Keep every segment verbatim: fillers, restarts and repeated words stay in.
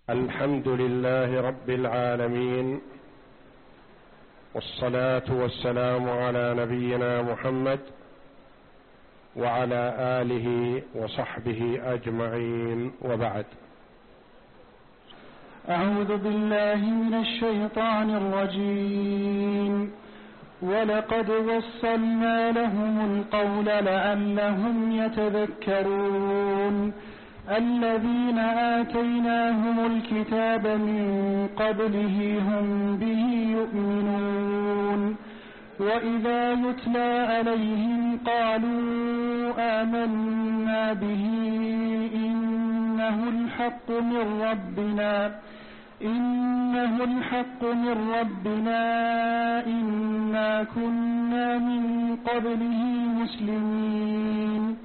الحمد لله رب العالمين، والصلاة والسلام على نبينا محمد وعلى آله وصحبه أجمعين، وبعد. أعوذ بالله من الشيطان الرجيم. ولقد وصلنا لهم القول لعلهم يتذكرون. الذين آتيناهم الكتاب من قبله هم به يؤمنون. وإذا يتلى عليهم قالوا آمنا به إنه الحق من ربنا إنه الحق من ربنا إنا كنا من قبله مسلمين.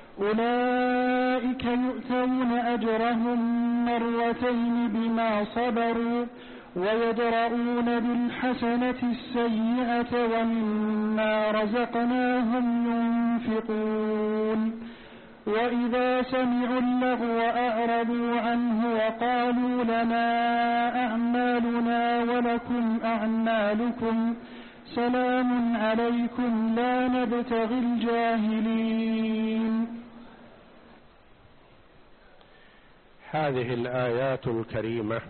أولئك يؤتون أجرهم مرتين بما صبروا ويدرؤون بالحسنة السيئة ومما رزقناهم ينفقون. وإذا سمعوا اللغو أعرضوا عنه وقالوا لنا أعمالنا ولكم أعمالكم سلام عليكم لا نبتغي الجاهلين. هذه الآيات الكريمة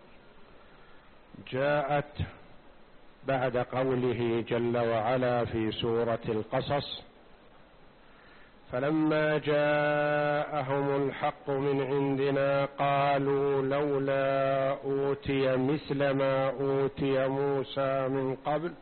جاءت بعد قوله جل وعلا في سورة القصص: فلما جاءهم الحق من عندنا قالوا لولا أوتي مثل ما أوتي موسى من قبل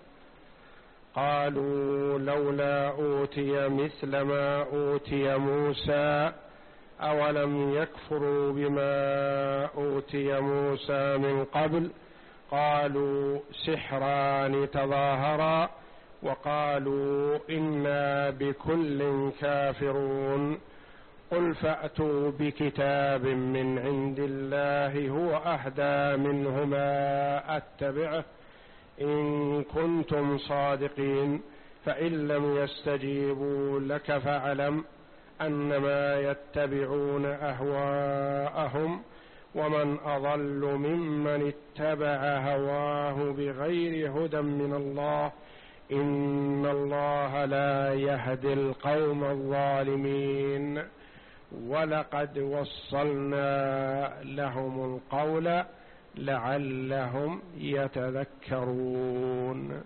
قالوا لولا أوتي مثل ما أوتي موسى أولم يكفروا بما أوتي موسى من قبل قالوا سحران تظاهرا وقالوا إنا بكل كافرون. قل فأتوا بكتاب من عند الله هو أهدى منهما أتبعه إن كنتم صادقين فإن لم يستجيبوا لك فاعلم أنما يتبعون أهواءهم ومن أضل ممن اتبع هواه بغير هدى من الله إن الله لا يهدي القوم الظالمين. ولقد وصلنا لهم القول لعلهم يتذكرون.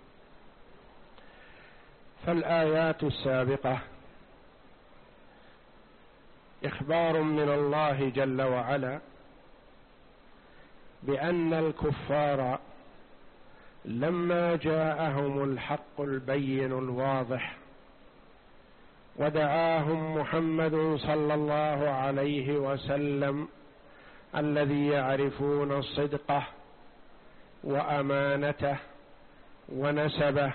فالآيات السابقة إخبار من الله جل وعلا بأن الكفار لما جاءهم الحق البين الواضح ودعاهم محمد صلى الله عليه وسلم الذي يعرفون صدقه وأمانته ونسبه،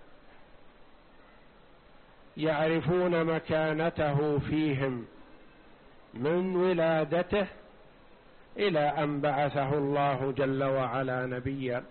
يعرفون مكانته فيهم من ولادته إلى أن بعثه الله جل وعلا نبيا.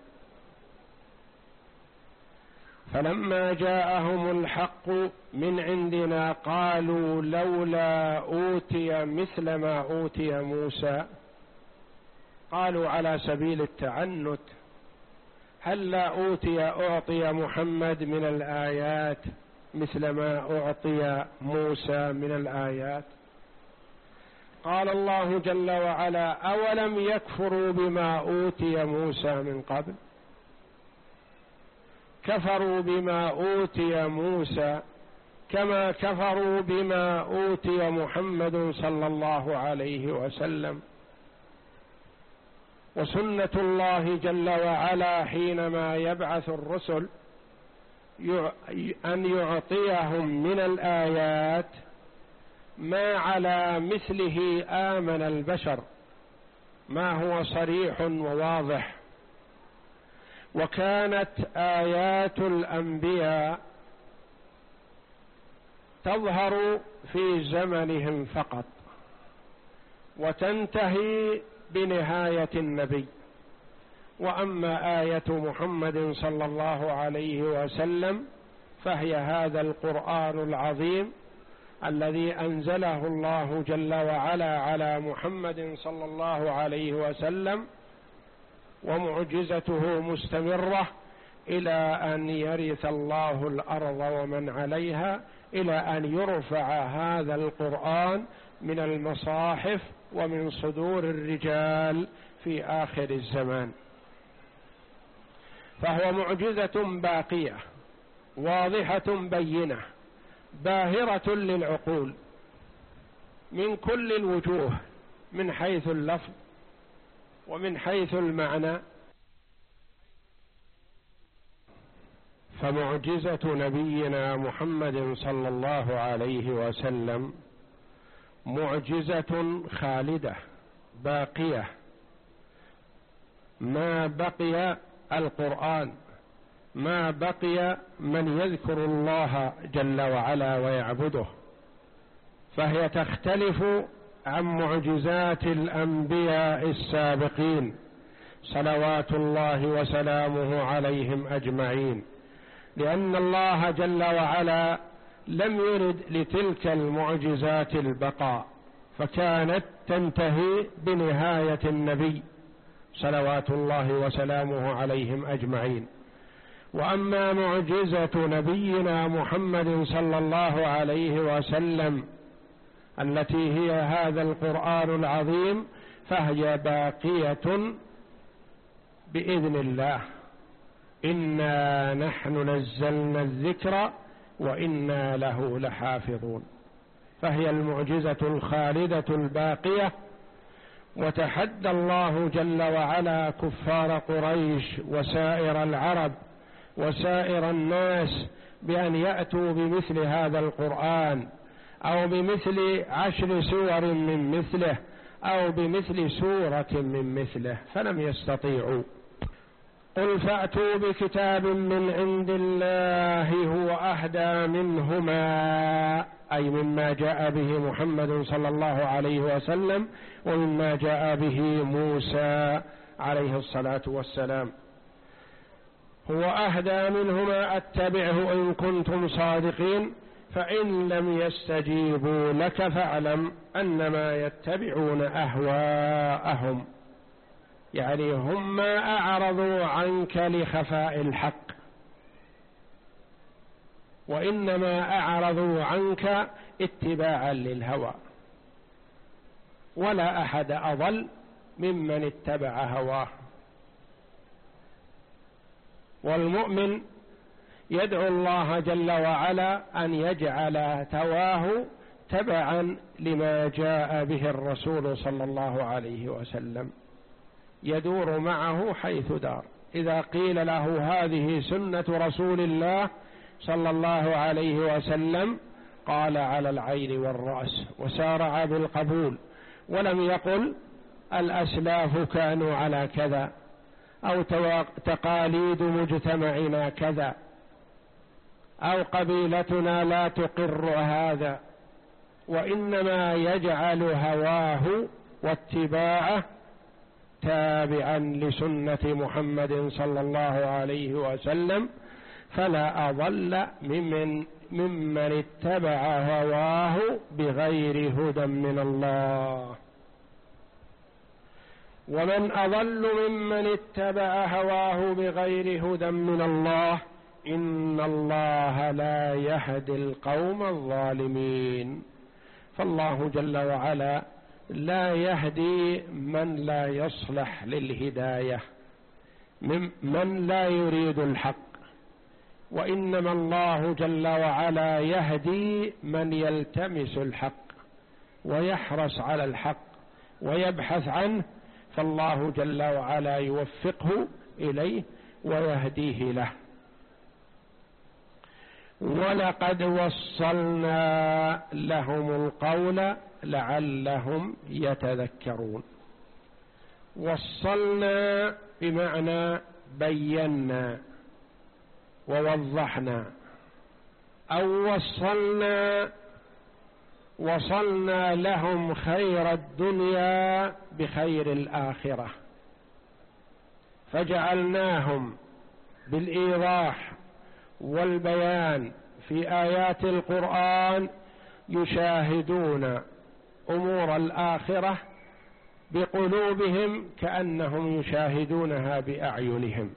فلما جاءهم الحق من عندنا قالوا لولا أوتي مثل ما أوتي موسى. قالوا على سبيل التعنت: هل لا أوتي أعطي محمد من الآيات مثل ما أعطي موسى من الآيات؟ قال الله جل وعلا: أولم يكفروا بما أوتي موسى من قبل؟ كفروا بما أوتي موسى كما كفروا بما أوتي محمد صلى الله عليه وسلم. وسنة الله جل وعلا حينما يبعث الرسل أن يعطيهم من الآيات ما على مثله آمن البشر، ما هو صريح وواضح. وكانت آيات الأنبياء تظهر في زمنهم فقط وتنتهي بنهاية النبي. وأما آية محمد صلى الله عليه وسلم فهي هذا القرآن العظيم الذي أنزله الله جل وعلا على محمد صلى الله عليه وسلم، ومعجزته مستمرة إلى أن يرث الله الأرض ومن عليها، إلى أن يرفع هذا القرآن من المصاحف ومن صدور الرجال في آخر الزمان. فهو معجزة باقية واضحة بينة باهرة للعقول من كل الوجوه، من حيث اللفظ ومن حيث المعنى. فمعجزة نبينا محمد صلى الله عليه وسلم معجزة خالدة باقية ما بقي القرآن، ما بقي من يذكر الله جل وعلا ويعبده، فهي تختلف عن معجزات الأنبياء السابقين صلوات الله وسلامه عليهم أجمعين، لأن الله جل وعلا لم يرد لتلك المعجزات البقاء، فكانت تنتهي بنهاية النبي صلوات الله وسلامه عليهم أجمعين. وأما معجزة نبينا محمد صلى الله عليه وسلم التي هي هذا القرآن العظيم فهي باقية بإذن الله. إنا نحن نزلنا الذكر وإنا له لحافظون. فهي المعجزة الخالدة الباقية. وتحدى الله جل وعلا كفار قريش وسائر العرب وسائر الناس بأن يأتوا بمثل هذا القرآن، أو بمثل عشر سور من مثله، أو بمثل سورة من مثله، فلم يستطيعوا. قل فأتوا بكتاب من عند الله هو أهدى منهما، أي مما جاء به محمد صلى الله عليه وسلم ومما جاء به موسى عليه الصلاة والسلام. هو أهدى منهما أتبعه إن كنتم صادقين، فإن لم يستجيبوا لك فاعلم أنما يتبعون أهواءهم، يعني هم ما أعرضوا عنك لخفاء الحق، وإنما أعرضوا عنك اتباعا للهوى. ولا أحد أضل ممن اتبع هواه. والمؤمن يدعو الله جل وعلا أن يجعل تواه تبعا لما جاء به الرسول صلى الله عليه وسلم، يدور معه حيث دار. إذا قيل له هذه سنة رسول الله صلى الله عليه وسلم قال على العين والرأس وسارع بالقبول، ولم يقل الأسلاف كانوا على كذا أو تقاليد مجتمعنا كذا أو قبيلتنا لا تقر هذا، وإنما يجعل هواه واتباعه تابعا لسنة محمد صلى الله عليه وسلم، فلا أضل ممن, ممن اتبع هواه بغير هدى من الله. ومن أضل ممن اتبع هواه بغير هدى من الله إن الله لا يهدي القوم الظالمين. فالله جل وعلا لا يهدي من لا يصلح للهداية، من لا يريد الحق، وإنما الله جل وعلا يهدي من يلتمس الحق ويحرص على الحق ويبحث عنه، فالله جل وعلا يوفقه إليه ويهديه له. ولقد وصلنا لهم القول لعلهم يتذكرون. وصلنا بمعنى بينا ووضحنا، أو وصلنا وصلنا لهم خير الدنيا بخير الآخرة، فجعلناهم بالإيضاح والبيان في آيات القرآن يشاهدون أمور الآخرة بقلوبهم كأنهم يشاهدونها بأعينهم.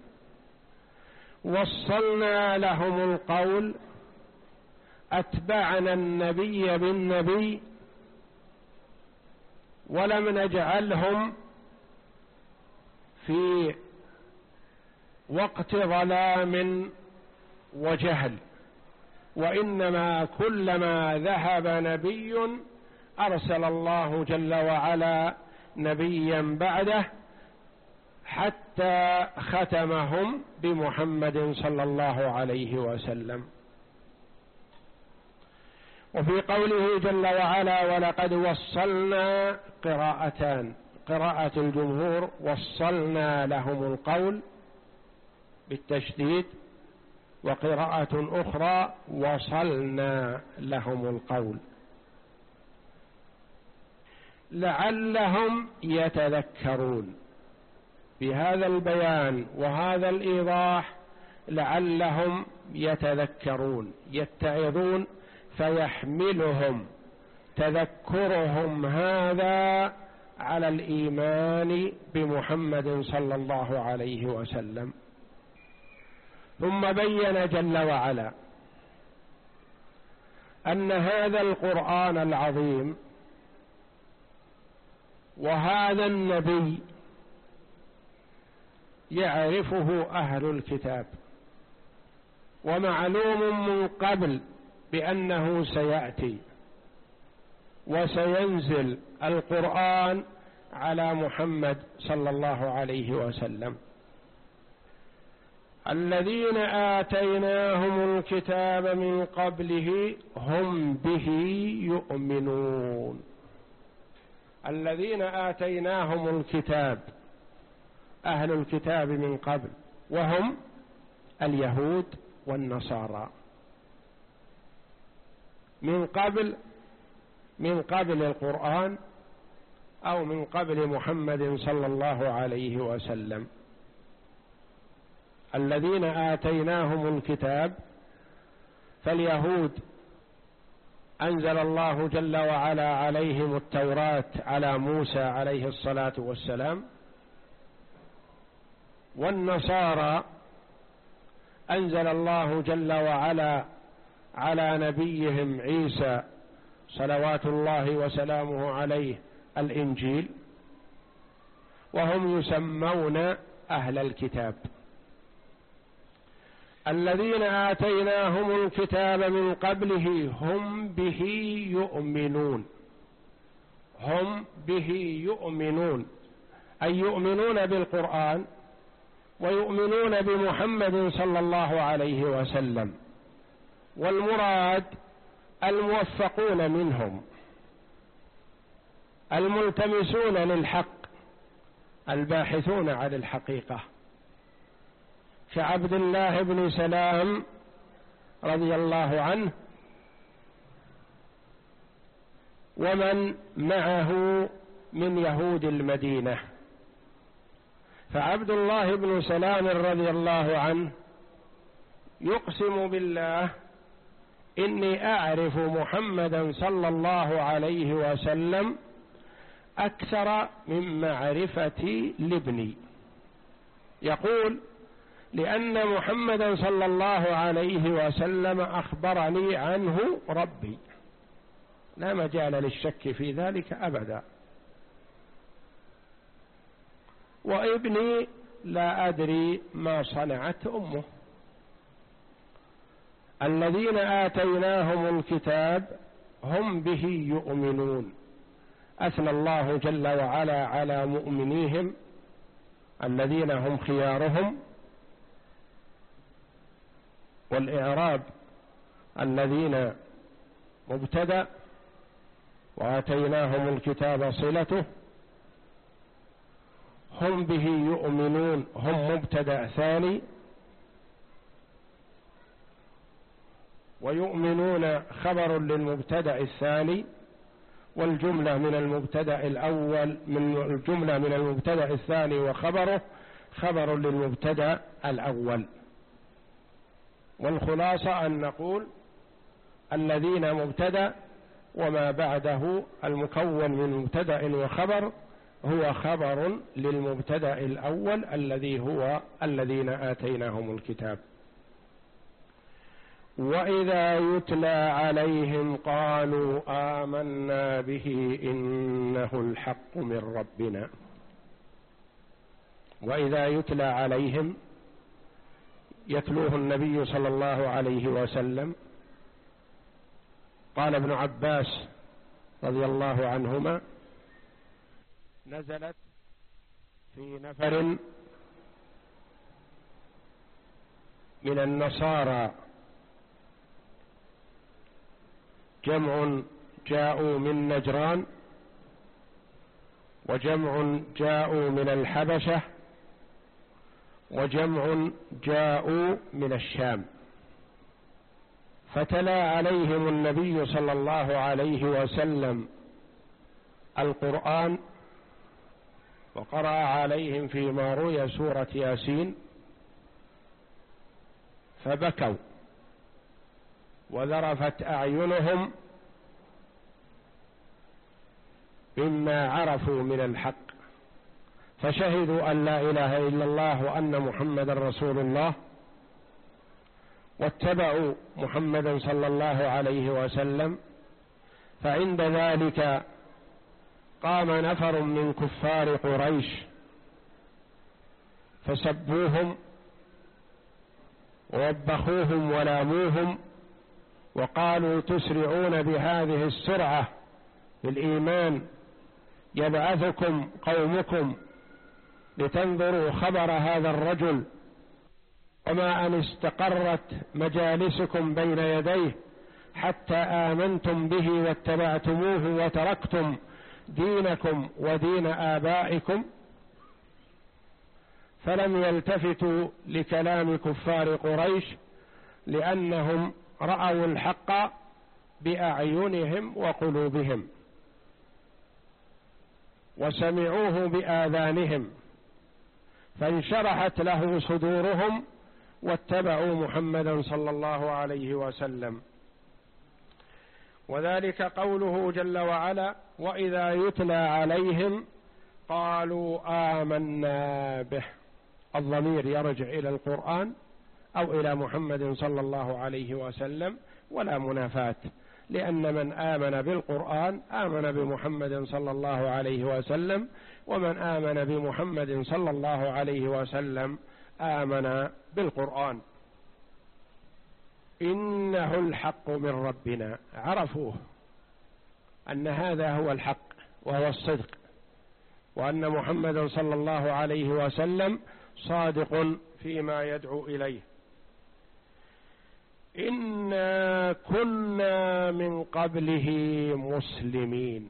وصلنا لهم القول، أتبعنا النبي بالنبي، ولم نجعلهم في وقت ظلام وجهل، وإنما كلما ذهب نبي أرسل الله جل وعلا نبيا بعده حتى ختمهم بمحمد صلى الله عليه وسلم. وفي قوله جل وعلا ولقد وصلنا قراءتان، قراءة الجمهور وصلنا لهم القول بالتشديد، وقراءة أخرى وصلنا لهم القول، لعلهم يتذكرون. بهذا البيان وهذا الإيضاح لعلهم يتذكرون يتعظون، فيحملهم تذكرهم هذا على الإيمان بمحمد صلى الله عليه وسلم. ثم بين جل وعلا أن هذا القرآن العظيم وهذا النبي يعرفه أهل الكتاب، ومعلوم من قبل بأنه سيأتي وسينزل القرآن على محمد صلى الله عليه وسلم. الذين آتيناهم الكتاب من قبله هم به يؤمنون. الذين آتيناهم الكتاب أهل الكتاب من قبل، وهم اليهود والنصارى. من قبل من قبل القرآن أو من قبل محمد صلى الله عليه وسلم. الذين آتيناهم الكتاب، فاليهود أنزل الله جل وعلا عليهم التوراة على موسى عليه الصلاة والسلام، والنصارى أنزل الله جل وعلا على نبيهم عيسى صلوات الله وسلامه عليه الإنجيل، وهم يسمون أهل الكتاب. الذين آتيناهم الكتاب من قبله هم به يؤمنون. هم به يؤمنون أي يؤمنون بالقرآن ويؤمنون بمحمد صلى الله عليه وسلم، والمراد الموفقون منهم الملتمسون للحق الباحثون عن الحقيقة، كعبد الله بن سلام رضي الله عنه ومن معه من يهود المدينة. فعبد الله بن سلام رضي الله عنه يقسم بالله إني أعرف محمدا صلى الله عليه وسلم أكثر من معرفتي لابني. يقول لأن محمدا صلى الله عليه وسلم أخبرني عنه ربي، لا مجال للشك في ذلك أبدا. وابني لا أدري ما صنعت أمه. الذين آتيناهم الكتاب هم به يؤمنون. أثنى الله جل وعلا على مؤمنيهم الذين هم خيارهم، والإعراب الذين مبتدأ وآتيناهم الكتاب صلته، هم به يؤمنون هم مبتدأ ثاني، ويؤمنون خبر للمبتدأ الثاني، والجملة من المبتدأ الأول من الجملة من المبتدأ الثاني وخبره خبر للمبتدأ الأول. والخلاصة أن نقول الذين مبتدأ وما بعده المكون من مبتدأ وخبر هو خبر للمبتدأ الأول الذي هو الذين آتيناهم الكتاب. وإذا يتلى عليهم قالوا آمنا به إنه الحق من ربنا. وإذا يتلى عليهم يتلوه النبي صلى الله عليه وسلم. قال ابن عباس رضي الله عنهما نزلت في نفر من النصارى جمع جاءوا من نجران وجمع جاءوا من الحبشة وجمع جاءوا من الشام، فتلا عليهم النبي صلى الله عليه وسلم القرآن وقرأ عليهم فيما روي سورة ياسين فبكوا وذرفت أعينهم مما عرفوا من الحق، فشهدوا أن لا إله إلا الله وأن محمدا رسول الله واتبعوا محمدا صلى الله عليه وسلم. فعند ذلك قام نفر من كفار قريش فسبوهم ووبخوهم ولاموهم وقالوا تسرعون بهذه السرعة بالإيمان، يبعثكم قومكم لتنظروا خبر هذا الرجل وما أن استقرت مجالسكم بين يديه حتى آمنتم به واتبعتموه وتركتم دينكم ودين آبائكم. فلم يلتفتوا لكلام كفار قريش لأنهم رأوا الحق بأعينهم وقلوبهم وسمعوه بآذانهم فانشرحت له صدورهم واتبعوا محمدا صلى الله عليه وسلم. وذلك قوله جل وعلا وإذا يتلى عليهم قالوا آمنا به. الضمير يرجع إلى القرآن أو إلى محمد صلى الله عليه وسلم ولا منافاة، لأن من آمن بالقرآن آمن بمحمد صلى الله عليه وسلم، ومن آمن بمحمد صلى الله عليه وسلم آمن بالقرآن. إنه الحق من ربنا، عرفوه أن هذا هو الحق وهو الصدق، وأن محمد صلى الله عليه وسلم صادق فيما يدعو إليه. إنا كنا من قبله مسلمين.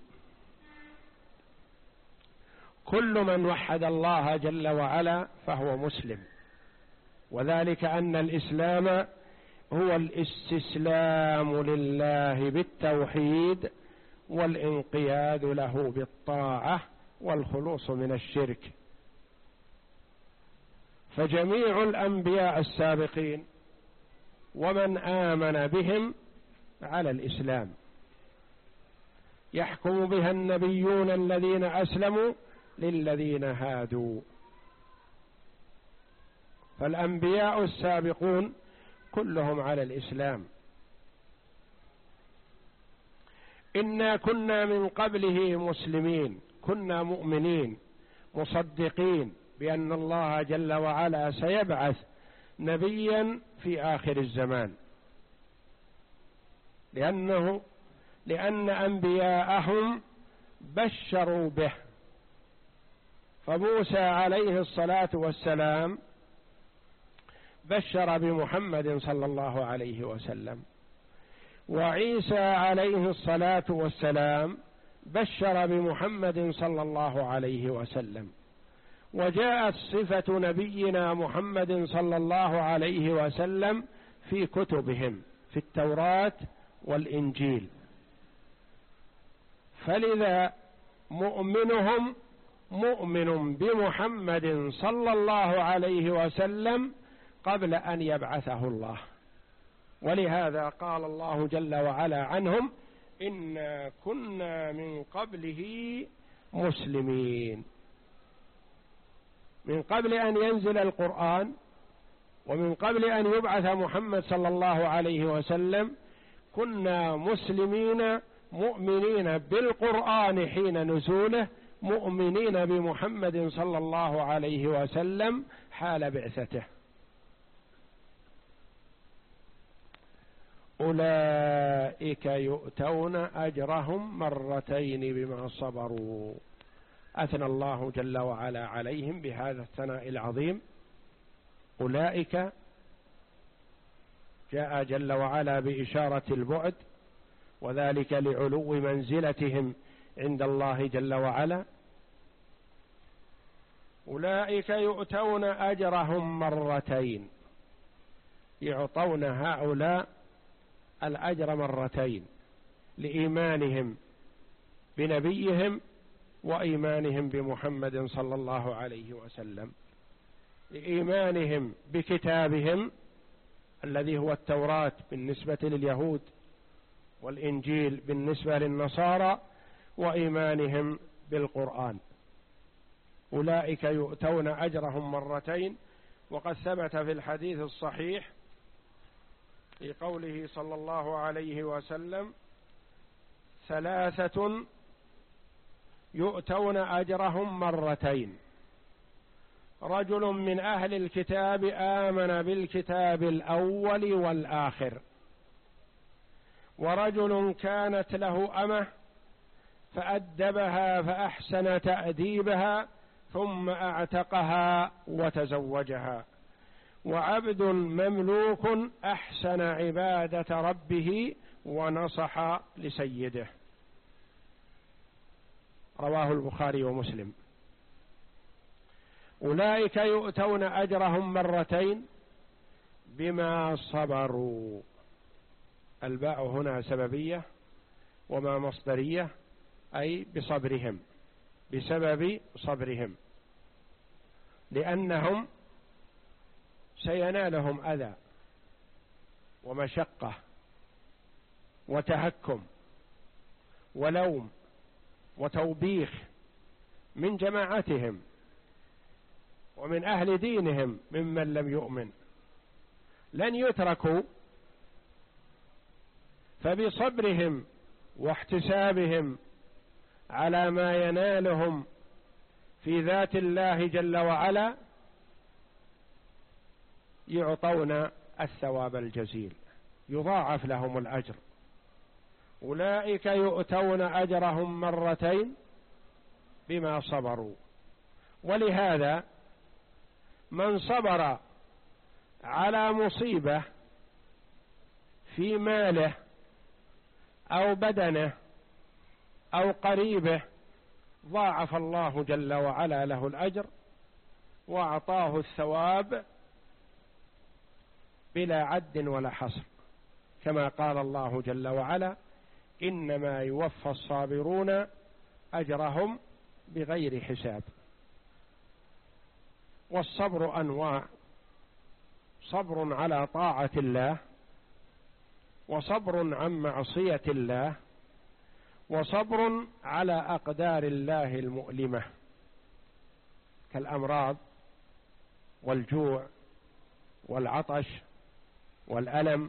كل من وحد الله جل وعلا فهو مسلم، وذلك أن الإسلام هو الاستسلام لله بالتوحيد والانقياد له بالطاعة والخلوص من الشرك. فجميع الأنبياء السابقين ومن آمن بهم على الإسلام، يحكم بها النبيون الذين أسلموا للذين هادوا. فالأنبياء السابقون كلهم على الإسلام. إنا كنا من قبله مسلمين، كنا مؤمنين مصدقين بأن الله جل وعلا سيبعث نبيا في آخر الزمان، لأنه لأن أنبياءهم بشروا به. فموسى عليه الصلاة والسلام بشر بمحمد صلى الله عليه وسلم، وعيسى عليه الصلاة والسلام بشر بمحمد صلى الله عليه وسلم. وجاءت صفة نبينا محمد صلى الله عليه وسلم في كتبهم في التوراة والإنجيل. فلذا مؤمنهم مؤمن بمحمد صلى الله عليه وسلم قبل أن يبعثه الله. ولهذا قال الله جل وعلا عنهم إنا كنا من قبله مسلمين. من قبل أن ينزل القرآن ومن قبل أن يبعث محمد صلى الله عليه وسلم كنا مسلمين مؤمنين بالقرآن حين نزوله، مؤمنين بمحمد صلى الله عليه وسلم حال بعثته. أولئك يؤتون أجرهم مرتين بما صبروا. أثنى الله جل وعلا عليهم بهذا الثناء العظيم. أولئك جاء جل وعلا بإشارة البعد، وذلك لعلو منزلتهم عند الله جل وعلا. أولئك يؤتون أجرهم مرتين، يعطون هؤلاء الأجر مرتين لإيمانهم بنبيهم وإيمانهم بمحمد صلى الله عليه وسلم، لإيمانهم بكتابهم الذي هو التوراة بالنسبة لليهود والإنجيل بالنسبة للنصارى، وإيمانهم بالقرآن. أولئك يؤتون أجرهم مرتين. وقد ثبت في الحديث الصحيح في قوله صلى الله عليه وسلم: ثلاثة يؤتون أجرهم مرتين: رجل من أهل الكتاب آمن بالكتاب الأول والآخر، ورجل كانت له أمة فأدبها فأحسن تأديبها ثم أعتقها وتزوجها، وعبد مملوك أحسن عبادة ربه ونصح لسيده. رواه البخاري ومسلم. أولئك يؤتون أجرهم مرتين بما صبروا. الباء هنا سببية وما مصدرية، أي بصبرهم، بسبب صبرهم، لأنهم سينالهم أذى ومشقة وتهكم ولوم وتوبيخ من جماعتهم ومن أهل دينهم ممن لم يؤمن، لن يتركوا. فبصبرهم واحتسابهم على ما ينالهم في ذات الله جل وعلا يعطون الثواب الجزيل، يضاعف لهم الأجر. أولئك يؤتون أجرهم مرتين بما صبروا. ولهذا من صبر على مصيبة في ماله أو بدنه أو قريبه ضاعف الله جل وعلا له الأجر وأعطاه الثواب بلا عد ولا حصر، كما قال الله جل وعلا: إنما يوفى الصابرون أجرهم بغير حساب. والصبر أنواع: صبر على طاعة الله، وصبر عن معصية الله، وصبر على أقدار الله المؤلمة كالأمراض والجوع والعطش والألم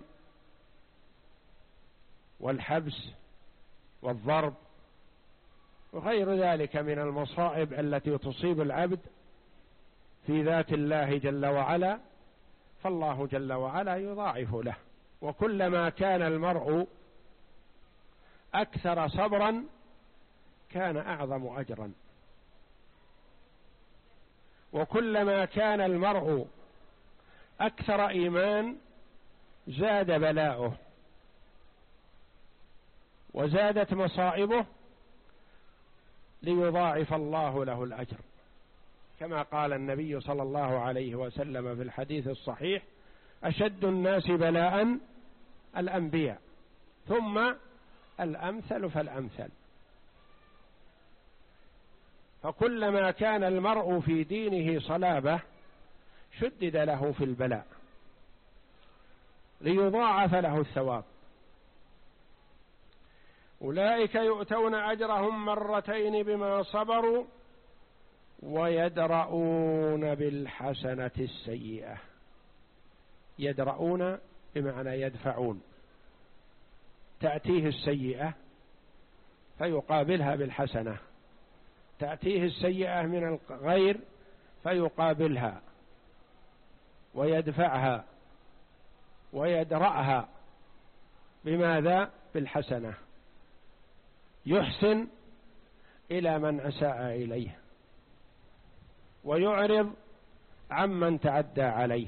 والحبس والضرب وغير ذلك من المصائب التي تصيب العبد في ذات الله جل وعلا، فالله جل وعلا يضاعف له. وكلما كان المرء أكثر صبرا كان أعظم أجرا، وكلما كان المرء أكثر إيمان زاد بلاؤه وزادت مصائبه ليضاعف الله له الأجر، كما قال النبي صلى الله عليه وسلم في الحديث الصحيح: أشد الناس بلاء الأنبياء ثم الأمثل فالأمثل. فكلما كان المرء في دينه صلابة شدد له في البلاء ليضاعف له الثواب. أولئك يؤتون أجرهم مرتين بما صبروا ويدرؤون بالحسنة السيئة. يدرؤون بمعنى يدفعون، تأتيه السيئة فيقابلها بالحسنة، تأتيه السيئة من الغير فيقابلها ويدفعها ويدرأها. بماذا؟ بالحسنة. يحسن إلى من أساء إليه ويعرض عمن تعدى عليه.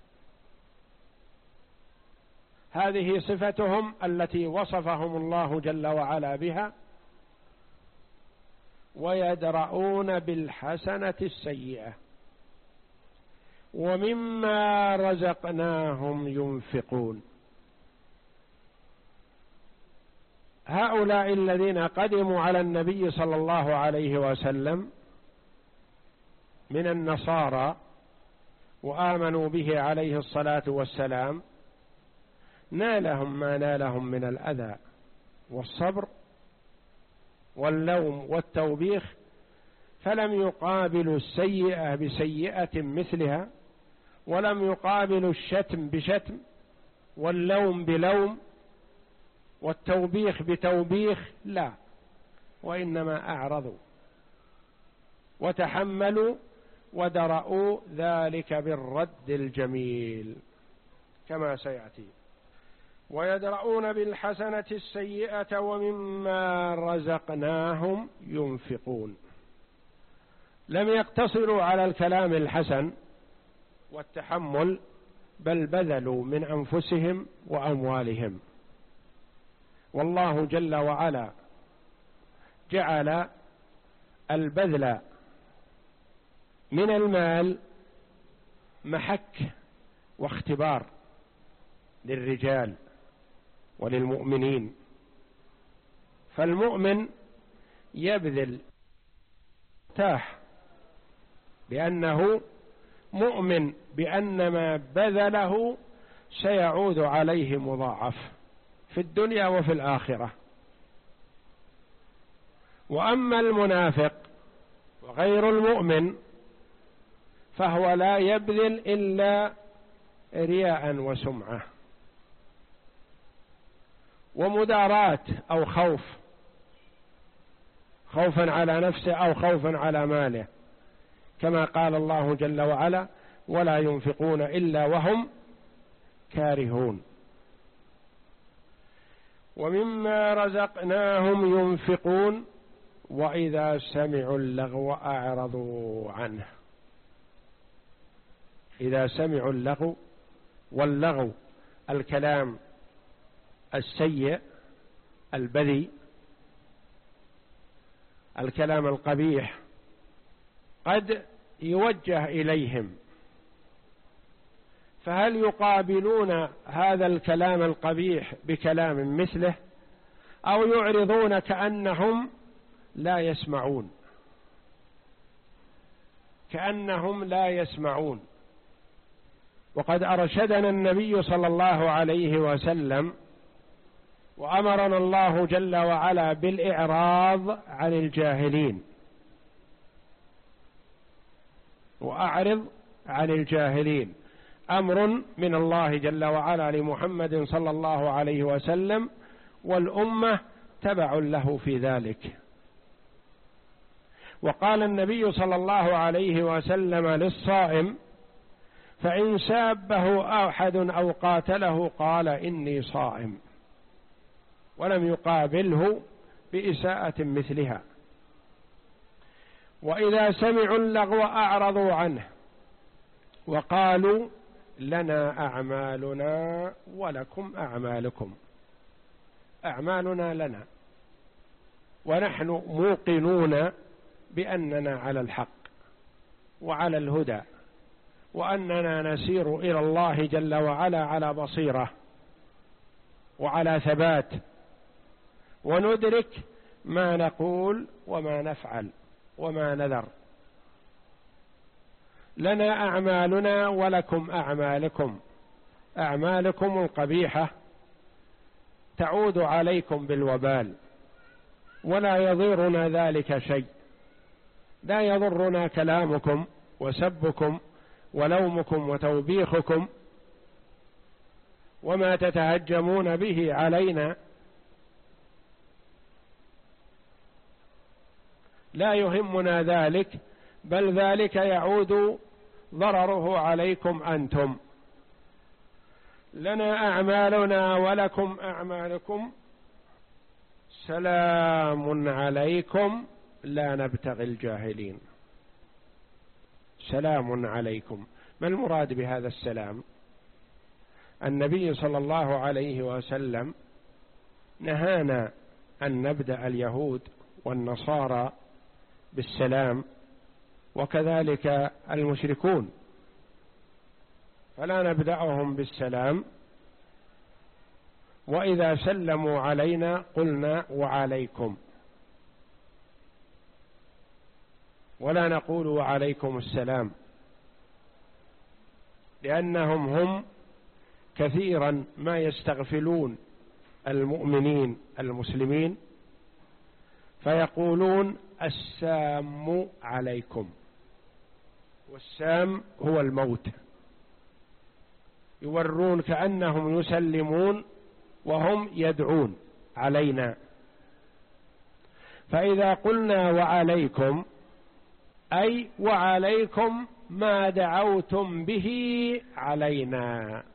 هذه صفتهم التي وصفهم الله جل وعلا بها. ويدرؤون بالحسنة السيئة ومما رزقناهم ينفقون. هؤلاء الذين قدموا على النبي صلى الله عليه وسلم من النصارى وآمنوا به عليه الصلاة والسلام نالهم ما نالهم من الأذى والصبر واللوم والتوبيخ، فلم يقابلوا السيئة بسيئة مثلها، ولم يقابلوا الشتم بشتم واللوم بلوم والتوبيخ بتوبيخ، لا، وإنما أعرضوا وتحملوا ودرؤوا ذلك بالرد الجميل كما سيأتي. ويدرؤون بالحسنة السيئة ومما رزقناهم ينفقون. لم يقتصروا على الكلام الحسن والتحمل، بل بذلوا من أنفسهم وأموالهم. والله جل وعلا جعل البذل من المال محك واختبار للرجال وللمؤمنين. فالمؤمن يبذل تاح بأنه مؤمن بأن ما بذله سيعود عليه مضاعف في الدنيا وفي الآخرة. وأما المنافق وغير المؤمن فهو لا يبذل إلا رياء وسمعة ومداراة أو خوف، خوفا على نفسه أو خوفا على ماله، كما قال الله جل وعلا: ولا ينفقون إلا وهم كارهون. ومما رزقناهم ينفقون وإذا سمعوا اللغو أعرضوا عنه. إذا سمعوا اللغو، واللغو الكلام السيء البذيء، الكلام القبيح، قد يوجه إليهم، فهل يقابلون هذا الكلام القبيح بكلام مثله أو يعرضون كأنهم لا يسمعون، كأنهم لا يسمعون؟ وقد أرشدنا النبي صلى الله عليه وسلم وأمرنا الله جل وعلا بالإعراض عن الجاهلين، وأعرض عن الجاهلين، أمر من الله جل وعلا لمحمد صلى الله عليه وسلم، والأمة تبع له في ذلك. وقال النبي صلى الله عليه وسلم للصائم: فإن سابه أحد أو قاتله قال إني صائم، ولم يقابله بإساءة مثلها. وإذا سمعوا اللغو أعرضوا عنه وقالوا لنا أعمالنا ولكم أعمالكم. أعمالنا لنا، ونحن موقنون بأننا على الحق وعلى الهدى، وأننا نسير إلى الله جل وعلا على بصيرة وعلى ثبات، وندرك ما نقول وما نفعل وما نذر. لنا أعمالنا ولكم أعمالكم. أعمالكم القبيحة تعود عليكم بالوبال ولا يضرنا ذلك شيء، لا يضرنا كلامكم وسبكم ولومكم وتوبيخكم وما تتهجمون به علينا، لا يهمنا ذلك، بل ذلك يعود ضرره عليكم أنتم. لنا أعمالنا ولكم أعمالكم، سلام عليكم لا نبتغي الجاهلين. سلام عليكم، ما المراد بهذا السلام؟ النبي صلى الله عليه وسلم نهانا أن نبدأ اليهود والنصارى بالسلام، وكذلك المشركون، فلا نبدأهم بالسلام، وإذا سلموا علينا قلنا وعليكم، ولا نقول وعليكم السلام، لأنهم هم كثيرا ما يستغفلون المؤمنين المسلمين فيقولون السام عليكم، والسام هو الموت، يورون كأنهم يسلمون وهم يدعون علينا. فإذا قلنا وعليكم أي وعليكم ما دعوتم به علينا،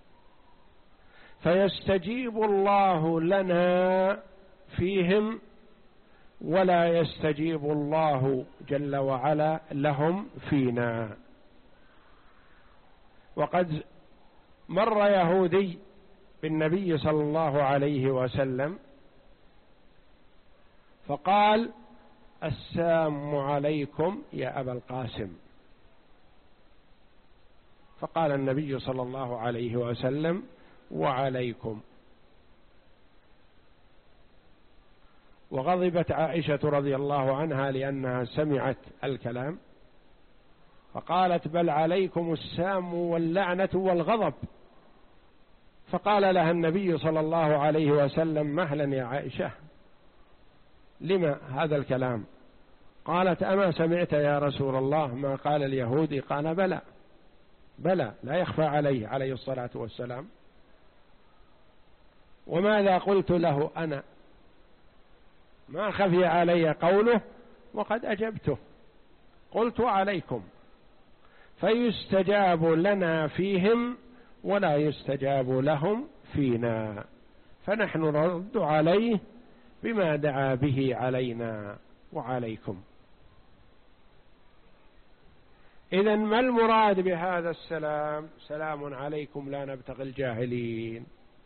فيستجيب الله لنا فيهم ولا يستجيب الله جل وعلا لهم فينا. وقد مر يهودي بالنبي صلى الله عليه وسلم فقال السلام عليكم يا أبا القاسم، فقال النبي صلى الله عليه وسلم وعليكم. وغضبت عائشة رضي الله عنها لأنها سمعت الكلام، فقالت بل عليكم السام واللعنة والغضب. فقال لها النبي صلى الله عليه وسلم مهلا يا عائشة، لما هذا الكلام؟ قالت أما سمعت يا رسول الله ما قال اليهودي؟ قال بلى بلى، لا يخفى عليه عليه الصلاة والسلام. وماذا قلت له أنا؟ ما خفي علي قوله وقد أجبته، قلت عليكم، فيستجاب لنا فيهم ولا يستجاب لهم فينا، فنحن نرد عليه بما دعا به علينا وعليكم. إذن ما المراد بهذا السلام؟ سلام عليكم لا نبتغي الجاهلين.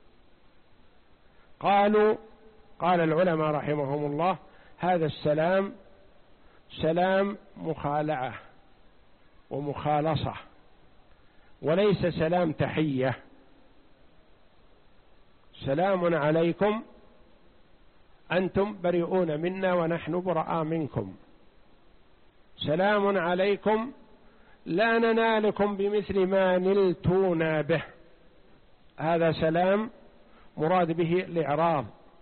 قالوا قال العلماء رحمهم الله هذا السلام سلام مخالعة ومخالصة، وليس سلام تحية. سلام عليكم أنتم بريئون منا ونحن براء منكم، سلام عليكم لا ننالكم بمثل ما نلتونا به. هذا سلام مراد به الإعراض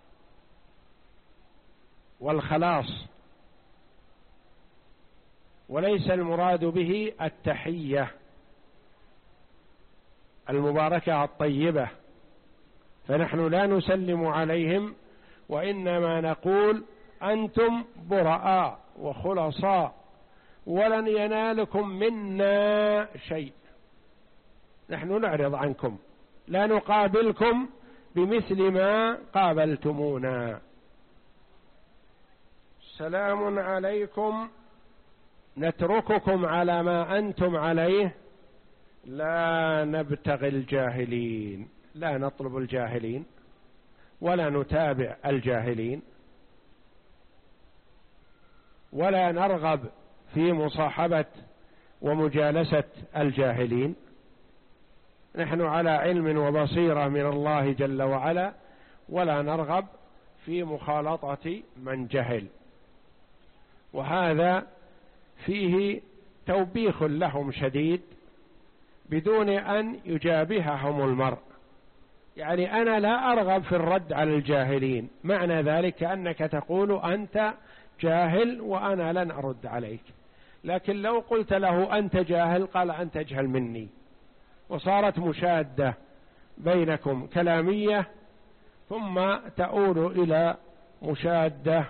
والخلاص، وليس المراد به التحية المباركة الطيبة، فنحن لا نسلم عليهم، وإنما نقول أنتم براء وخلصاء ولن ينالكم منا شيء، نحن نعرض عنكم، لا نقابلكم بمثل ما قابلتمونا. سلام عليكم نترككم على ما أنتم عليه، لا نبتغي الجاهلين، لا نطلب الجاهلين ولا نتابع الجاهلين ولا نرغب في مصاحبة ومجالسة الجاهلين. نحن على علم وبصيرة من الله جل وعلا، ولا نرغب في مخالطة من جهل. وهذا فيه توبيخ لهم شديد بدون أن يجابههم المرء، يعني أنا لا أرغب في الرد على الجاهلين، معنى ذلك أنك تقول أنت جاهل وأنا لن أرد عليك. لكن لو قلت له أنت جاهل قال أنت أجهل مني، وصارت مشادة بينكم كلامية، ثم تؤول إلى مشادة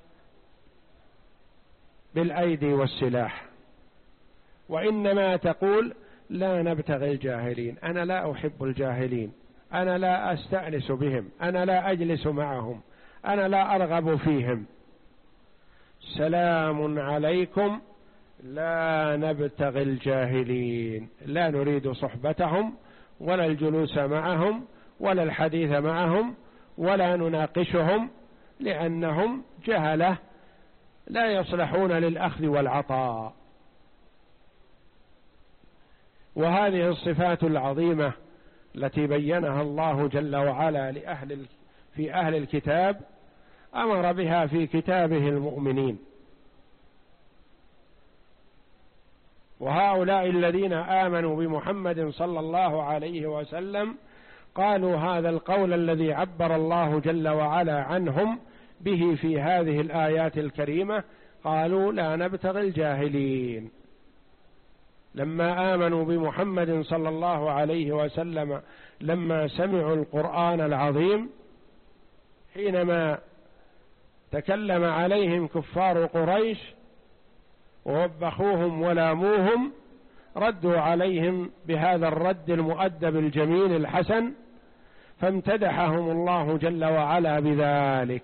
بالأيدي والسلاح. وإنما تقول لا نبتغي الجاهلين، أنا لا أحب الجاهلين، أنا لا أستأنس بهم، أنا لا أجلس معهم، أنا لا أرغب فيهم. سلام عليكم لا نبتغي الجاهلين، لا نريد صحبتهم ولا الجلوس معهم ولا الحديث معهم ولا نناقشهم، لأنهم جهلة لا يصلحون للأخذ والعطاء. وهذه الصفات العظيمة التي بينها الله جل وعلا لأهل في أهل الكتاب أمر بها في كتابه المؤمنين. وهؤلاء الذين آمنوا بمحمد صلى الله عليه وسلم قالوا هذا القول الذي عبر الله جل وعلا عنهم به في هذه الآيات الكريمة، قالوا لا نبتغي الجاهلين. لما آمنوا بمحمد صلى الله عليه وسلم، لما سمعوا القرآن العظيم، حينما تكلم عليهم كفار قريش ووبخوهم ولاموهم، ردوا عليهم بهذا الرد المؤدب الجميل الحسن، فامتدحهم الله جل وعلا بذلك.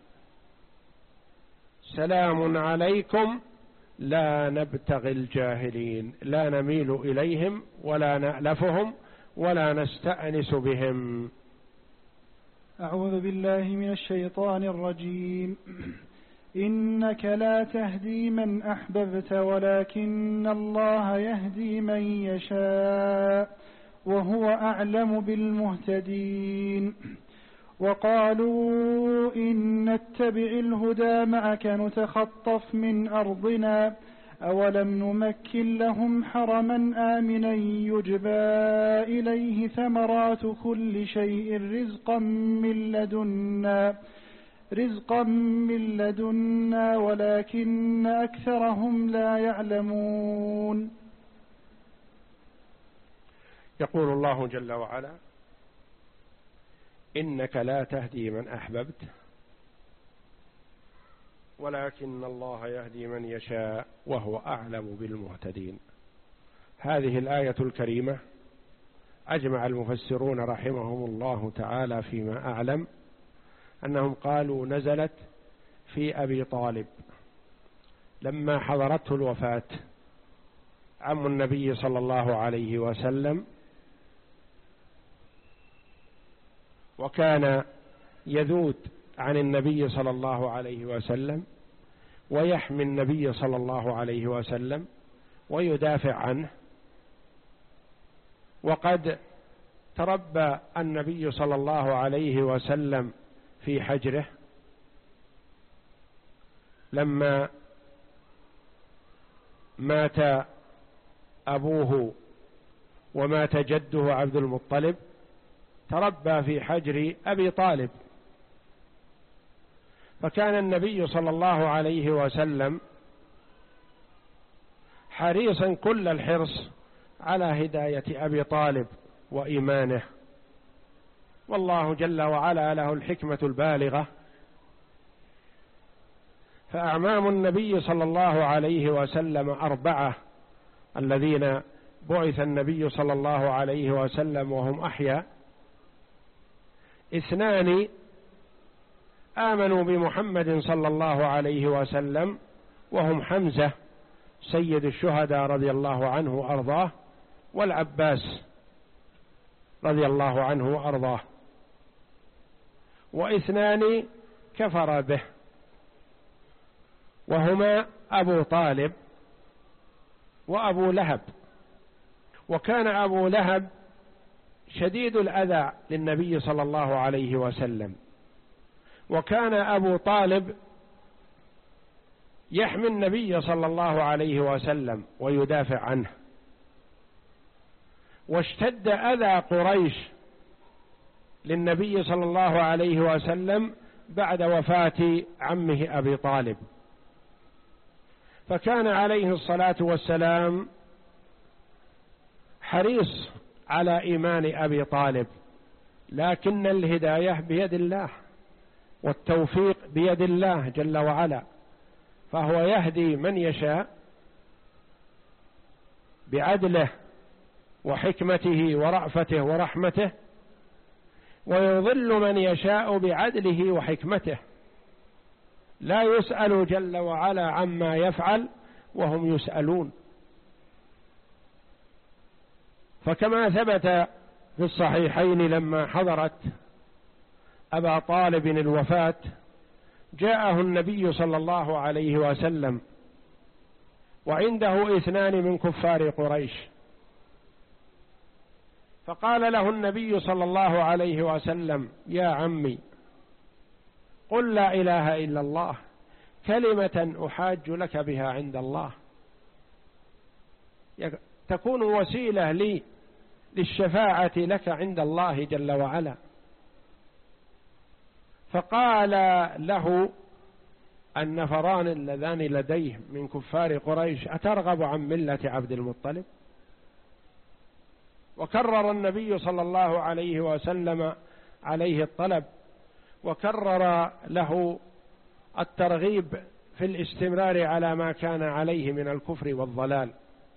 سلام عليكم لا نبتغي الجاهلين، لا نميل إليهم ولا نألفهم ولا نستأنس بهم. أعوذ بالله من الشيطان الرجيم. إنك لا تهدي من أحببت ولكن الله يهدي من يشاء وهو أعلم بالمهتدين. وقالوا إن نتبع الهدى معك نتخطف من أرضنا أولم نمكن لهم حرما آمنا يجبى إليه ثمرات كل شيء رزقا من لدنا رزقا من لدنا ولكن أكثرهم لا يعلمون. يقول الله جل وعلا إنك لا تهدي من أحببت ولكن الله يهدي من يشاء وهو أعلم بالمهتدين. هذه الآية الكريمة أجمع المفسرون رحمهم الله تعالى فيما أعلم أنهم قالوا نزلت في أبي طالب لما حضرته الوفاة، عم النبي صلى الله عليه وسلم، وكان يذود عن النبي صلى الله عليه وسلم ويحمي النبي صلى الله عليه وسلم ويدافع عنه. وقد تربى النبي صلى الله عليه وسلم في حجره لما مات أبوه ومات جده عبد المطلب، تربى في حجر أبي طالب. فكان النبي صلى الله عليه وسلم حريصا كل الحرص على هداية أبي طالب وإيمانه، والله جل وعلا له الحكمة البالغة. فأعمام النبي صلى الله عليه وسلم أربعة الذين بعث النبي صلى الله عليه وسلم وهم أحياء، اثنان آمنوا بمحمد صلى الله عليه وسلم وهم حمزة سيد الشهداء رضي الله عنه وأرضاه، والعباس رضي الله عنه وأرضاه، واثنان كفر به وهما أبو طالب وأبو لهب. وكان أبو لهب شديد الأذى للنبي صلى الله عليه وسلم، وكان أبو طالب يحمي النبي صلى الله عليه وسلم ويدافع عنه. واشتد أذى قريش للنبي صلى الله عليه وسلم بعد وفاة عمه أبي طالب، فكان عليه الصلاة والسلام حريص على إيمان أبي طالب، لكن الهداية بيد الله والتوفيق بيد الله جل وعلا، فهو يهدي من يشاء بعدله وحكمته ورأفته ورحمته، ويضل من يشاء بعدله وحكمته، لا يسأل جل وعلا عما يفعل وهم يسألون. فكما ثبت في الصحيحين لما حضرت أبا طالب الوفاة جاءه النبي صلى الله عليه وسلم وعنده اثنان من كفار قريش، فقال له النبي صلى الله عليه وسلم: يا عمي، قل لا إله إلا الله كلمة أحاج لك بها عند الله، تكون وسيلة لي للشفاعة لك عند الله جل وعلا. فقال له النفران اللذان لديه من كفار قريش: أترغب عن ملة عبد المطلب؟ وكرر النبي صلى الله عليه وسلم عليه الطلب، وكرر له الترغيب في الاستمرار على ما كان عليه من الكفر والضلال،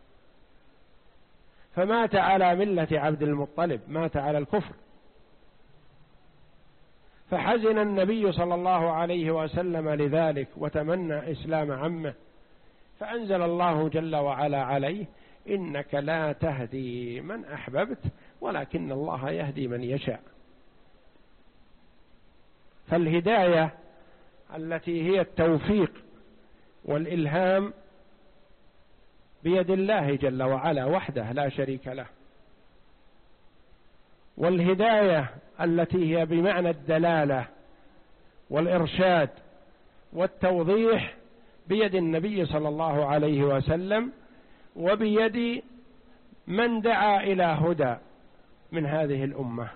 فمات على ملة عبد المطلب، مات على الكفر. فحزن النبي صلى الله عليه وسلم لذلك وتمنى إسلام عمه، فأنزل الله جل وعلا عليه: إنك لا تهدي من أحببت ولكن الله يهدي من يشاء. فالهداية التي هي التوفيق والإلهام بيد الله جل وعلا وحده لا شريك له، والهداية التي هي بمعنى الدلالة والإرشاد والتوضيح بيد النبي صلى الله عليه وسلم وبيد من دعا إلى هدى من هذه الأمة.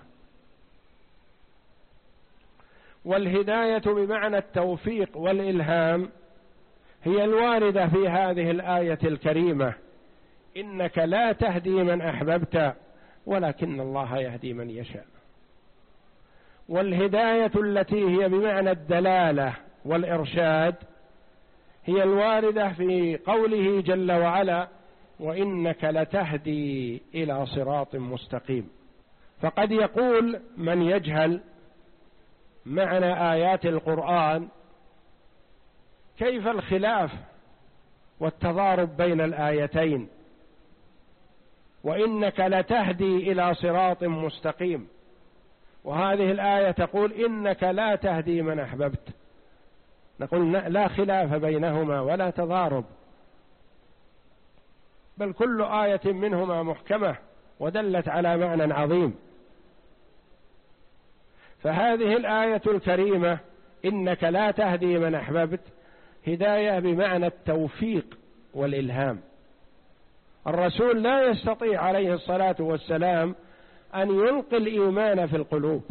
والهداية بمعنى التوفيق والإلهام هي الواردة في هذه الآية الكريمة: إنك لا تهدي من أحببت ولكن الله يهدي من يشاء. والهداية التي هي بمعنى الدلالة والإرشاد هي الواردة في قوله جل وعلا: وإنك لتهدي إلى صراط مستقيم. فقد يقول من يجهل معنى آيات القرآن: كيف الخلاف والتضارب بين الآيتين؟ وإنك لتهدي إلى صراط مستقيم، وهذه الآية تقول إنك لا تهدي من أحببت. نقول لا خلاف بينهما ولا تضارب، بل كل آية منهما محكمة ودلت على معنى عظيم. فهذه الآية الكريمة إنك لا تهدي من أحببت هداية بمعنى التوفيق والإلهام. الرسول لا يستطيع عليه الصلاة والسلام أن يلقي الإيمان في القلوب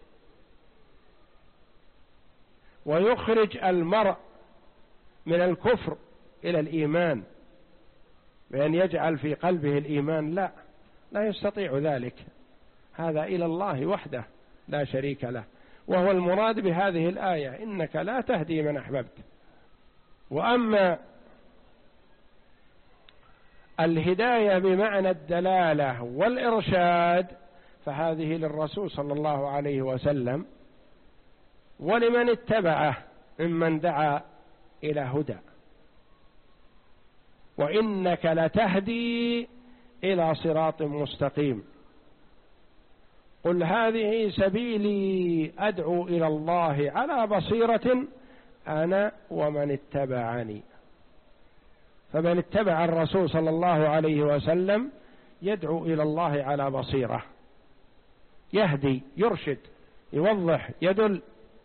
ويخرج المرء من الكفر إلى الإيمان بأن يجعل في قلبه الإيمان، لا لا يستطيع ذلك، هذا إلى الله وحده لا شريك له، وهو المراد بهذه الآية: إنك لا تهدي من أحببت. وأما الهداية بمعنى الدلالة والإرشاد فهذه للرسول صلى الله عليه وسلم ولمن اتبعه ممن دعا إلى هدى. وإنك لتهدي إلى صراط مستقيم. قل هذه سبيلي أدعو إلى الله على بصيرة أنا ومن اتبعني. فمن اتبع الرسول صلى الله عليه وسلم يدعو إلى الله على بصيرة، يهدي، يرشد، يوضح، يدل.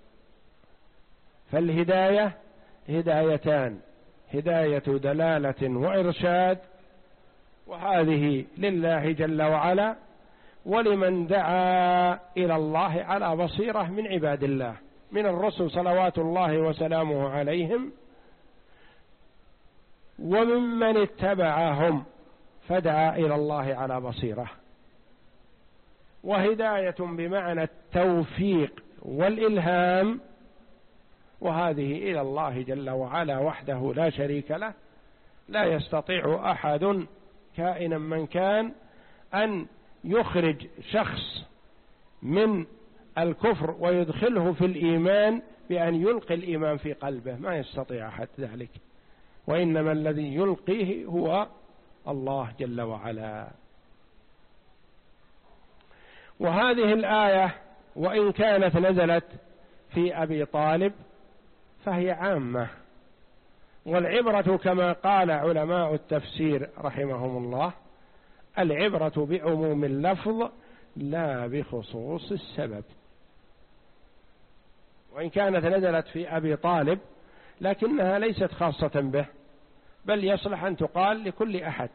فالهداية هدايتان: هداية دلالة وإرشاد، وهذه لله جل وعلا، ولمن دعا إلى الله على بصيرة من عباد الله من الرسل صلوات الله وسلامه عليهم، وممن اتبعهم فدعا إلى الله على بصيرة. وهداية بمعنى التوفيق والإلهام، وهذه إلى الله جل وعلا وحده لا شريك له، لا يستطيع أحد كائنا من كان أن يخرج شخص من الكفر ويدخله في الإيمان بأن يلقي الإيمان في قلبه، ما يستطيع أحد ذلك، وإنما الذي يلقيه هو الله جل وعلا. وهذه الآية وإن كانت نزلت في أبي طالب فهي عامة، والعبرة كما قال علماء التفسير رحمهم الله العبرة بعموم اللفظ لا بخصوص السبب. وإن كانت نزلت في أبي طالب لكنها ليست خاصة به، بل يصلح أن تقال لكل أحد.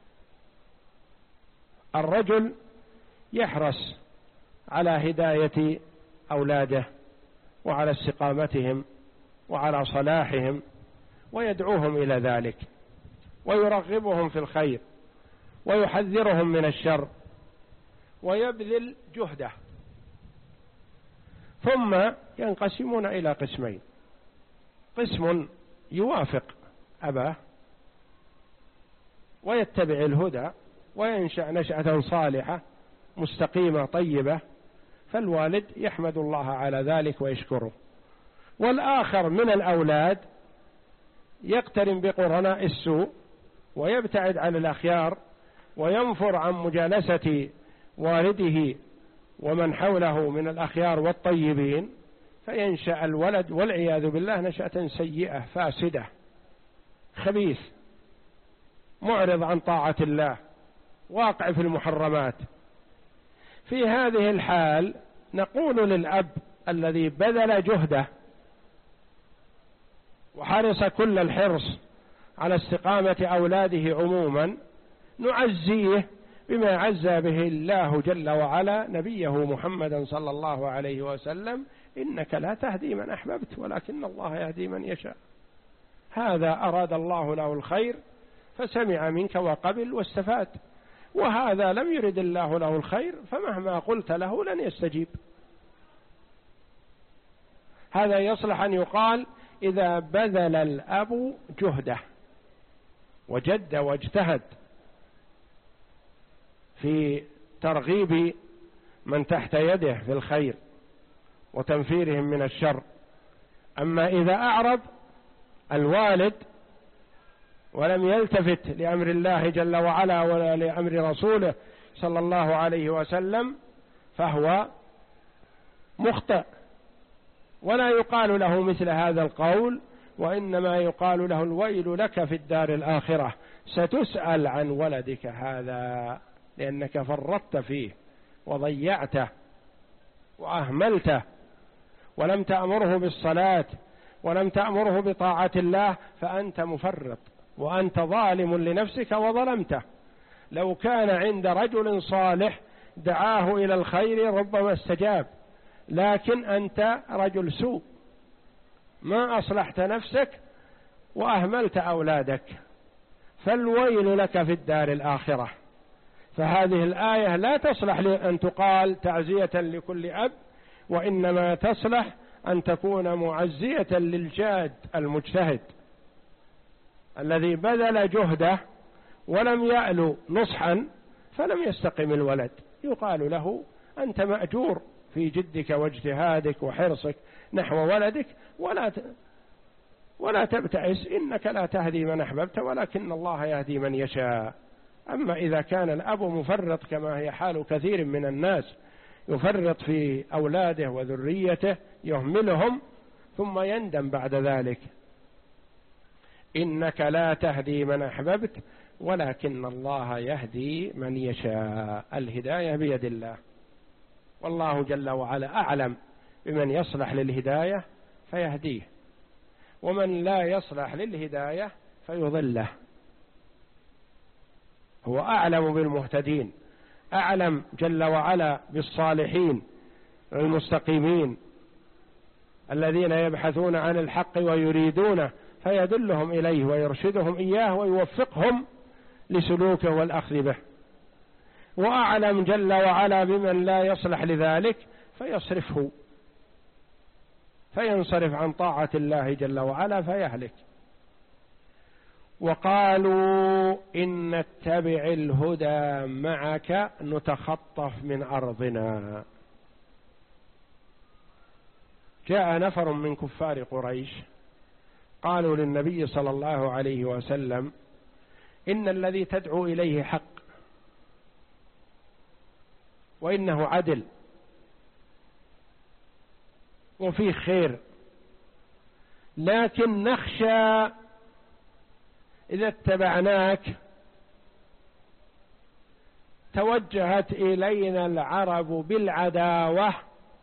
الرجل يحرص على هداية أولاده وعلى استقامتهم وعلى صلاحهم، ويدعوهم إلى ذلك ويرغبهم في الخير ويحذرهم من الشر ويبذل جهده. ثم ينقسمون إلى قسمين: قسم يوافق أباه ويتبع الهدى وينشأ نشأة صالحة مستقيمة طيبة، فالوالد يحمد الله على ذلك ويشكره. والآخر من الأولاد يقترن بقرناء السوء ويبتعد عن الأخيار وينفر عن مجالسة والده ومن حوله من الأخيار والطيبين، فينشأ الولد والعياذ بالله نشأة سيئة فاسدة خبيث معرض عن طاعة الله واقع في المحرمات. في هذه الحال نقول للأب الذي بذل جهده وحرص كل الحرص على استقامة أولاده عموما، نعزيه بما عزى به الله جل وعلا نبيه محمدا صلى الله عليه وسلم: إنك لا تهدي من أحببت ولكن الله يهدي من يشاء. هذا أراد الله له الخير فسمع منك وقبل واستفاد، وهذا لم يرد الله له الخير فمهما قلت له لن يستجيب. هذا يصلح أن يقال إذا بذل الأب جهده وجد واجتهد في ترغيب من تحت يده في الخير وتنفيرهم من الشر. أما إذا أعرض الوالد ولم يلتفت لأمر الله جل وعلا ولا لأمر رسوله صلى الله عليه وسلم فهو مخطئ، ولا يقال له مثل هذا القول، وإنما يقال له: الويل لك في الدار الآخرة، ستسأل عن ولدك هذا لأنك فرطت فيه وضيعته وأهملته ولم تأمره بالصلاة ولم تأمره بطاعة الله، فأنت مفرط وأنت ظالم لنفسك وظلمته. لو كان عند رجل صالح دعاه إلى الخير ربما استجاب، لكن أنت رجل سوء ما أصلحت نفسك وأهملت أولادك، فالويل لك في الدار الآخرة. فهذه الآية لا تصلح لأن تقال تعزية لكل أب، وإنما تصلح أن تكون معزية للجاد المجتهد الذي بذل جهده ولم يألو نصحا فلم يستقم الولد، يقال له: أنت مأجور في جدك واجتهادك وحرصك نحو ولدك، ولا ولا تبتئس، إنك لا تهدي من أحببت ولكن الله يهدي من يشاء. أما إذا كان الأب مفرط كما هي حال كثير من الناس، يفرط في أولاده وذريته يهملهم ثم يندم بعد ذلك: إنك لا تهدي من أحببت ولكن الله يهدي من يشاء. الهداية بيد الله، والله جل وعلا أعلم بمن يصلح للهداية فيهديه، ومن لا يصلح للهداية فيضله. هو أعلم بالمهتدين أعلم جل وعلا بالصالحين المستقيمين الذين يبحثون عن الحق ويريدونه فيدلهم إليه ويرشدهم إياه ويوفقهم لسلوكه والأخذ به، وأعلم جل وعلا بمن لا يصلح لذلك فيصرفه فينصرف عن طاعة الله جل وعلا فيهلك. وقالوا إن نتبع الهدى معك نتخطف من أرضنا. جاء نفر من كفار قريش قالوا للنبي صلى الله عليه وسلم إن الذي تدعو إليه حق وإنه عدل وفيه خير، لكن نخشى إذا اتبعناك توجهت إلينا العرب بالعداوة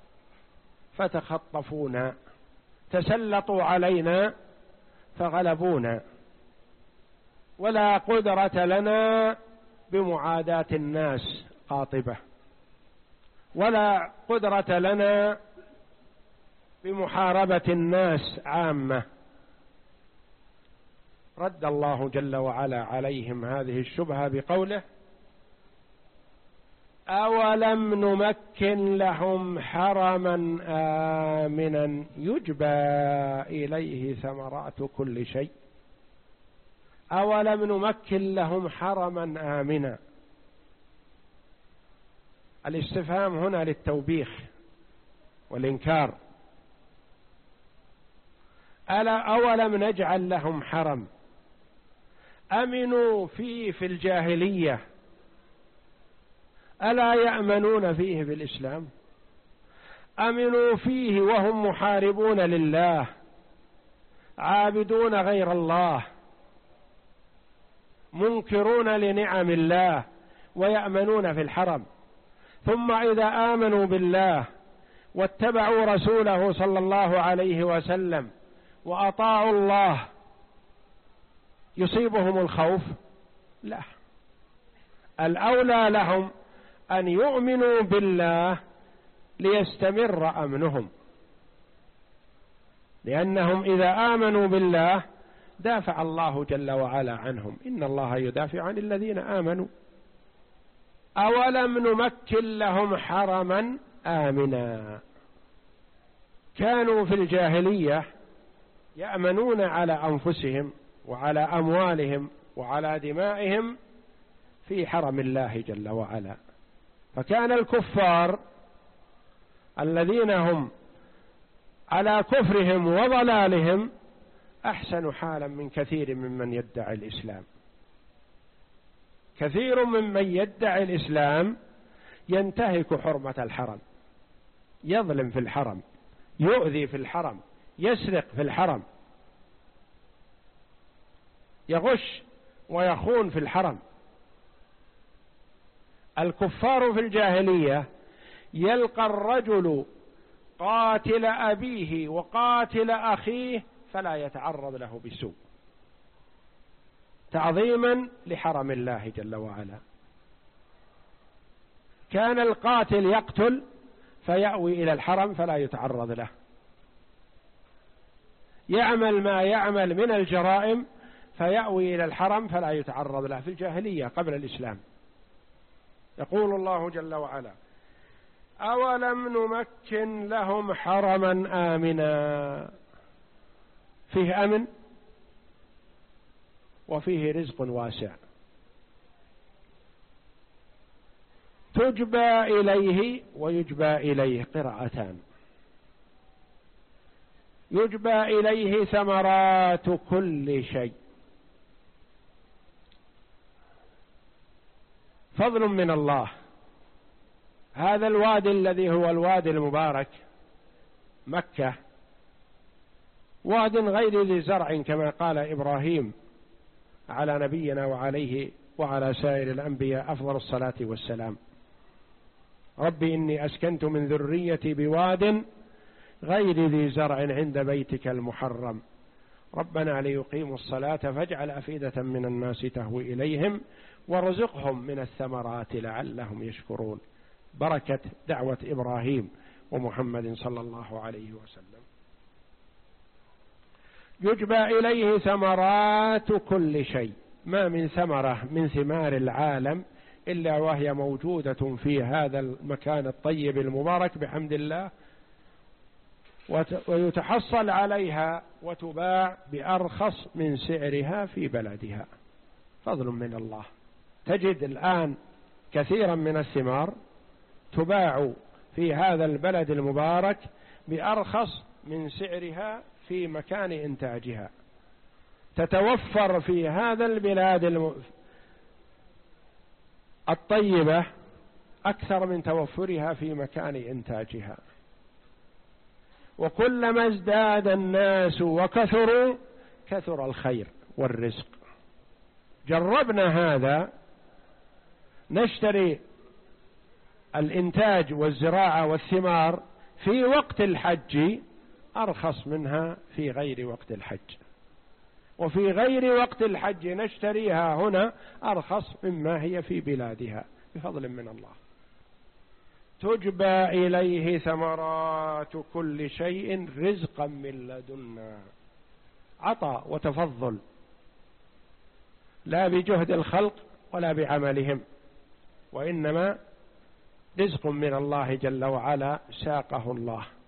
فتخطفونا، تسلطوا علينا فغلبونا، ولا قدرة لنا بمعاداة الناس قاطبة، ولا قدرة لنا بمحاربة الناس عامة. رد الله جل وعلا عليهم هذه الشبهة بقوله: أولم نمكن لهم حرما آمنا يجبى إليه ثمرات كل شيء. أولم نمكن لهم حرما آمنا، الاستفهام هنا للتوبيخ والإنكار. ألا أولم نجعل لهم حرم أمنوا فيه في الجاهلية، ألا يأمنون فيه في الإسلام؟ أمنوا فيه وهم محاربون لله عابدون غير الله منكرون لنعم الله ويأمنون في الحرم، ثم إذا آمنوا بالله واتبعوا رسوله صلى الله عليه وسلم وأطاعوا الله يصيبهم الخوف؟ لا، الأولى لهم أن يؤمنوا بالله ليستمر أمنهم، لأنهم إذا آمنوا بالله دافع الله جل وعلا عنهم، إن الله يدافع عن الذين آمنوا. أولم نمكن لهم حرما آمنا، كانوا في الجاهلية يأمنون على أنفسهم وعلى أموالهم وعلى دمائهم في حرم الله جل وعلا، فكان الكفار الذين هم على كفرهم وضلالهم أحسن حالا من كثير ممن يدعي الإسلام. كثير ممن يدعي الإسلام ينتهك حرمة الحرم، يظلم في الحرم، يؤذي في الحرم، يسرق في الحرم، يغش ويخون في الحرم. الكفار في الجاهلية يلقى الرجل قاتل أبيه وقاتل أخيه فلا يتعرض له بسوء، تعظيما لحرم الله جل وعلا. كان القاتل يقتل فيأوي إلى الحرم فلا يتعرض له، يعمل ما يعمل من الجرائم فيأوي إلى الحرم فلا يتعرض له، في الجاهلية قبل الإسلام. يقول الله جل وعلا: أولم نمكن لهم حرما آمنا، فيه أمن وفيه رزق واسع، تجبى إليه ويجبى إليه قراءتان، يجبى إليه ثمرات كل شيء، فضل من الله. هذا الوادي الذي هو الوادي المبارك مكة واد غير ذي زرع كما قال إبراهيم على نبينا وعليه وعلى سائر الأنبياء أفضل الصلاة والسلام: رب إني أسكنت من ذريتي بواد غير ذي زرع عند بيتك المحرم ربنا ليقيموا الصلاة فاجعل أفئدة من الناس تهوي إليهم وارزقهم من الثمرات لعلهم يشكرون. بركة دعوة إبراهيم ومحمد صلى الله عليه وسلم. يجبى إليه ثمرات كل شيء، ما من ثمرة من ثمار العالم إلا وهي موجودة في هذا المكان الطيب المبارك بحمد الله، ويتحصل عليها وتباع بأرخص من سعرها في بلدها، فضل من الله. تجد الآن كثيرا من الثمار تباع في هذا البلد المبارك بأرخص من سعرها في مكان إنتاجها، تتوفر في هذا البلاد الطيبة أكثر من توفرها في مكان إنتاجها. وكلما ازداد الناس وكثروا كثر الخير والرزق. جربنا هذا، نشتري الإنتاج والزراعة والثمار في وقت الحج أرخص منها في غير وقت الحج، وفي غير وقت الحج نشتريها هنا أرخص مما هي في بلادها بفضل من الله. تجبى إليه ثمرات كل شيء رزقا من لدنا، عطاء وتفضل، لا بجهد الخلق ولا بعملهم، وإنما رزق من الله جل وعلا ساقه الله.